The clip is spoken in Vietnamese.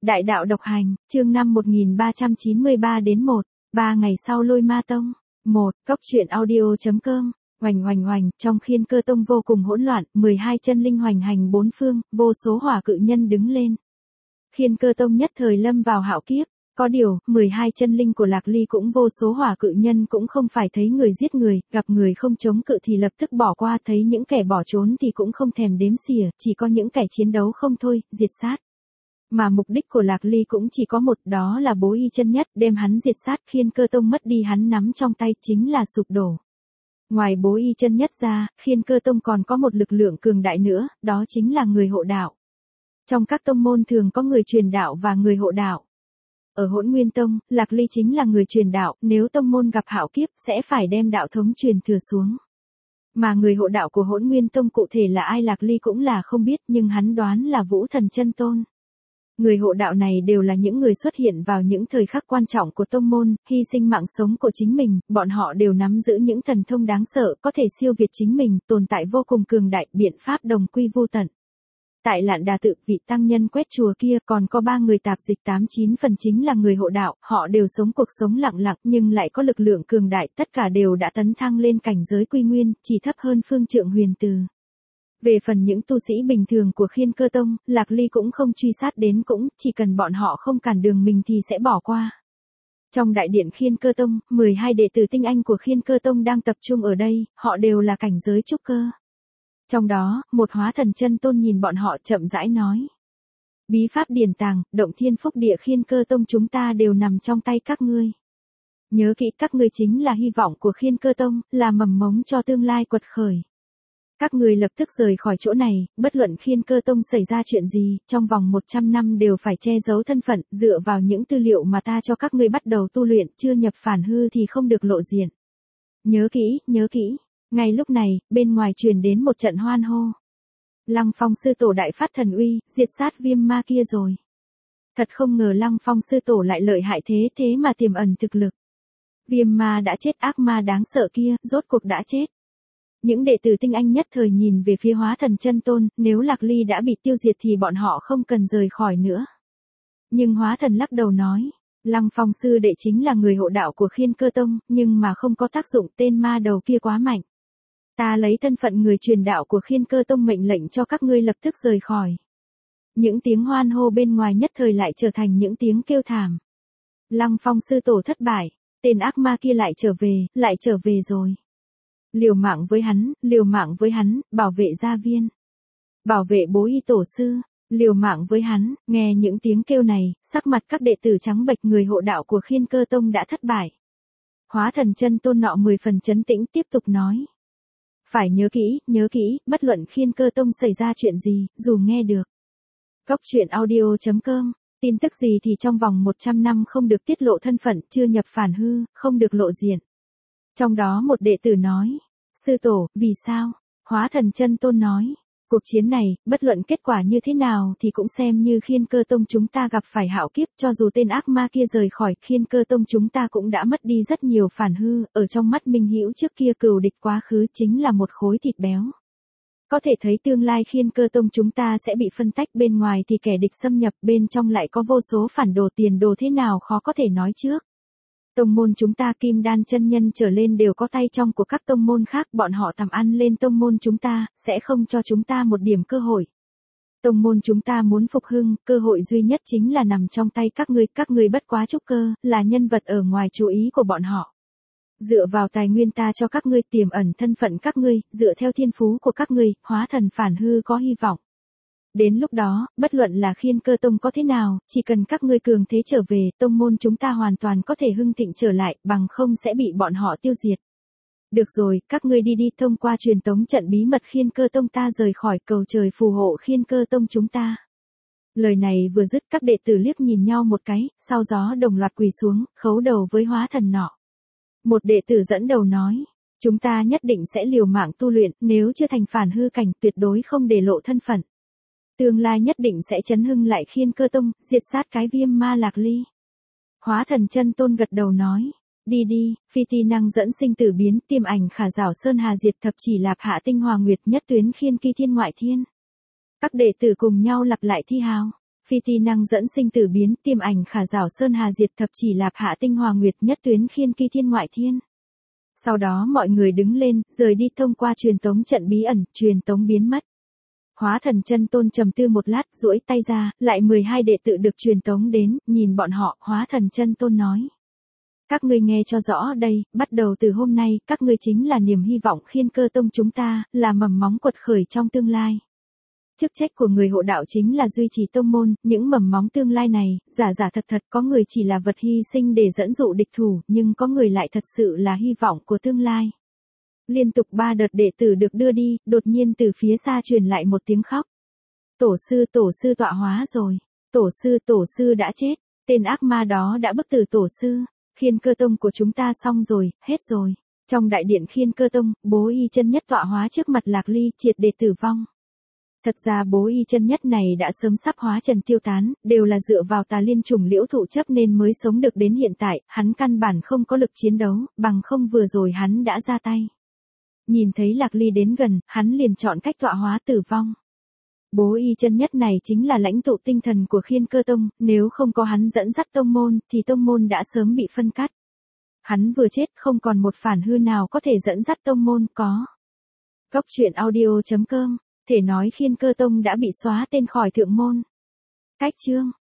Đại đạo độc hành, chương 5 1393 đến 1, 3 ngày sau Lôi Ma Tông. 1. Cốc truyện audio.com. Oành, trong Khiên Cơ Tông vô cùng hỗn loạn, 12 chân linh hoành hành bốn phương, vô số hỏa cự nhân đứng lên. Khiên Cơ Tông nhất thời lâm vào hạo kiếp. Có điều, 12 chân linh của Lạc Ly cũng vô số hỏa cự nhân cũng không phải thấy người giết người, gặp người không chống cự thì lập tức bỏ qua, thấy những kẻ bỏ trốn thì cũng không thèm đếm xỉa, chỉ có những kẻ chiến đấu không thôi, diệt sát. Mà mục đích của Lạc Ly cũng chỉ có một, đó là Bố Y chân nhất, đem hắn diệt sát. Khiên Cơ Tông mất đi hắn nắm trong tay chính là sụp đổ. Ngoài Bố Y chân nhất ra, Khiên Cơ Tông còn có một lực lượng cường đại nữa, đó chính là người hộ đạo. Trong các tông môn thường có người truyền đạo và người hộ đạo. Ở Hỗn Nguyên Tông, Lạc Ly chính là người truyền đạo, nếu tông môn gặp hạo kiếp sẽ phải đem đạo thống truyền thừa xuống. Mà người hộ đạo của Hỗn Nguyên Tông cụ thể là ai Lạc Ly cũng là không biết, nhưng hắn đoán là Vũ Thần Chân Tôn. Người hộ đạo này đều là những người xuất hiện vào những thời khắc quan trọng của tông môn, hy sinh mạng sống của chính mình, bọn họ đều nắm giữ những thần thông đáng sợ, có thể siêu việt chính mình, tồn tại vô cùng cường đại, biện pháp đồng quy vô tận. Tại Lạn Đà Tự, vị tăng nhân quét chùa kia còn có 3 người tạp dịch 89 phần chính là người hộ đạo, họ đều sống cuộc sống lặng lặng nhưng lại có lực lượng cường đại, tất cả đều đã tấn thăng lên cảnh giới quy nguyên, chỉ thấp hơn Phương Trượng Huyền Từ. Về phần những tu sĩ bình thường của Khiên Cơ Tông, Lạc Ly cũng không truy sát đến, cũng chỉ cần bọn họ không cản đường mình thì sẽ bỏ qua. Trong đại điện Khiên Cơ Tông, 12 đệ tử tinh anh của Khiên Cơ Tông đang tập trung ở đây, họ đều là cảnh giới trúc cơ. Trong đó, một Hóa Thần Chân Tôn nhìn bọn họ chậm rãi nói: Bí pháp điển tàng, động thiên phúc địa Khiên Cơ Tông chúng ta đều nằm trong tay các ngươi. Nhớ kỹ, các ngươi chính là hy vọng của Khiên Cơ Tông, là mầm mống cho tương lai quật khởi. Các người lập tức rời khỏi chỗ này, bất luận Khiên Cơ Tông xảy ra chuyện gì, trong vòng 100 năm đều phải che giấu thân phận, dựa vào những tư liệu mà ta cho các ngươi bắt đầu tu luyện, chưa nhập phản hư thì không được lộ diện. Nhớ kỹ. Ngay lúc này, bên ngoài truyền đến một trận hoan hô. Lăng Phong sư tổ đại phát thần uy, diệt sát Viêm Ma kia rồi. Thật không ngờ Lăng Phong sư tổ lại lợi hại thế mà tiềm ẩn thực lực. Viêm Ma đã chết, ác ma đáng sợ kia, rốt cuộc đã chết. Những đệ tử tinh anh nhất thời nhìn về phía Hóa Thần Chân Tôn, nếu Lạc Ly đã bị tiêu diệt thì bọn họ không cần rời khỏi nữa. Nhưng Hóa Thần lắc đầu nói, Lăng Phong sư đệ chính là người hộ đạo của Khiên Cơ Tông, nhưng mà không có tác dụng, tên ma đầu kia quá mạnh. Ta lấy thân phận người truyền đạo của Khiên Cơ Tông mệnh lệnh cho các ngươi lập tức rời khỏi. Những tiếng hoan hô bên ngoài nhất thời lại trở thành những tiếng kêu thảm. Lăng Phong sư tổ thất bại, tên ác ma kia lại trở về rồi. Liều mạng với hắn, bảo vệ gia viên. Bảo vệ Bố Y tổ sư, liều mạng với hắn. Nghe những tiếng kêu này, sắc mặt các đệ tử trắng bệch, người hộ đạo của Khiên Cơ Tông đã thất bại. Hóa Thần Chân Tôn nọ 10 phần trấn tĩnh tiếp tục nói. Phải nhớ kỹ, bất luận Khiên Cơ Tông xảy ra chuyện gì, dù nghe được. Cốc truyện audio.com, tin tức gì thì trong vòng 100 năm không được tiết lộ thân phận, chưa nhập phản hư, không được lộ diện. Trong đó một đệ tử nói, sư tổ, vì sao? Hóa Thần Chân Tôn nói, cuộc chiến này, bất luận kết quả như thế nào thì cũng xem như Khiên Cơ Tông chúng ta gặp phải hạo kiếp, cho dù tên ác ma kia rời khỏi Khiên Cơ Tông chúng ta cũng đã mất đi rất nhiều phản hư, ở trong mắt Minh Hữu trước kia cừu địch quá khứ chính là một khối thịt béo. Có thể thấy tương lai Khiên Cơ Tông chúng ta sẽ bị phân tách, bên ngoài thì kẻ địch xâm nhập, bên trong lại có vô số phản đồ tiền đồ, thế nào khó có thể nói trước. Tông môn chúng ta Kim Đan chân nhân trở lên đều có tay trong của các tông môn khác, bọn họ tầm ăn lên tông môn chúng ta, sẽ không cho chúng ta một điểm cơ hội. Tông môn chúng ta muốn phục hưng, cơ hội duy nhất chính là nằm trong tay các ngươi bất quá trúc cơ, là nhân vật ở ngoài chú ý của bọn họ. Dựa vào tài nguyên ta cho các ngươi, tiềm ẩn thân phận các ngươi, dựa theo thiên phú của các ngươi, hóa thần phản hư có hy vọng. Đến lúc đó, bất luận là Khiên Cơ Tông có thế nào, chỉ cần các ngươi cường thế trở về, tông môn chúng ta hoàn toàn có thể hưng thịnh trở lại, bằng không sẽ bị bọn họ tiêu diệt. Được rồi, các ngươi đi, thông qua truyền tống trận bí mật Khiên Cơ Tông ta rời khỏi, cầu trời phù hộ Khiên Cơ Tông chúng ta. Lời này vừa dứt, các đệ tử liếc nhìn nhau một cái, sau đó đồng loạt quỳ xuống, khấu đầu với Hóa Thần nọ. Một đệ tử dẫn đầu nói, chúng ta nhất định sẽ liều mạng tu luyện, nếu chưa thành phản hư cảnh tuyệt đối không để lộ thân phận. Tương lai nhất định sẽ chấn hưng lại Khiên Cơ Tông, diệt sát cái Viêm Ma Lạc Ly. Hóa Thần Chân Tôn gật đầu nói, đi, phi ti năng dẫn sinh tử biến, tiềm ảnh khả rảo sơn hà diệt thập chỉ lạp hạ tinh hòa nguyệt nhất tuyến khiên kỳ thiên ngoại thiên. Các đệ tử cùng nhau lặp lại thi hào. phi ti năng dẫn sinh tử biến, tiêm ảnh khả giảo sơn hà diệt, thập chỉ lạp hạ tinh hòa nguyệt, nhất tuyến khiên kỳ thiên ngoại thiên. Sau đó mọi người đứng lên, rời đi thông qua truyền tống trận bí ẩn, truyền tống biến mất. Hóa thần chân tôn trầm tư một lát, duỗi tay ra, lại 12 đệ tử được truyền tống đến, nhìn bọn họ, hóa thần chân tôn nói. Các ngươi nghe cho rõ đây, bắt đầu từ hôm nay, các ngươi chính là niềm hy vọng khiên cơ tông chúng ta, là mầm móng quật khởi trong tương lai. Chức trách của người hộ đạo chính là duy trì tông môn, những mầm móng tương lai này, giả giả thật thật có người chỉ là vật hy sinh để dẫn dụ địch thủ, nhưng có người lại thật sự là hy vọng của tương lai. Liên tục 3 đợt đệ tử được đưa đi, đột nhiên từ phía xa truyền lại một tiếng khóc. Tổ sư tọa hóa rồi. Tổ sư đã chết. Tên ác ma đó đã bức tử tổ sư. Khiên cơ tông của chúng ta xong rồi, hết rồi. Trong đại điện khiên cơ tông, bố y chân nhất tọa hóa trước mặt Lạc Ly, triệt để tử vong. Thật ra bố y chân nhất này đã sớm sắp hóa trần tiêu tán, đều là dựa vào tà liên trùng liễu thụ chấp nên mới sống được đến hiện tại, hắn căn bản không có lực chiến đấu, bằng không vừa rồi hắn đã ra tay. Nhìn thấy Lạc Ly đến gần, hắn liền chọn cách tọa hóa tử vong. Bố y chân nhất này chính là lãnh tụ tinh thần của khiên cơ tông, nếu không có hắn dẫn dắt tông môn, thì tông môn đã sớm bị phân cắt. Hắn vừa chết không còn một phản hư nào có thể dẫn dắt tông môn, có. Góc truyện audio.com, thể nói khiên cơ tông đã bị xóa tên khỏi thượng môn. Cách chương.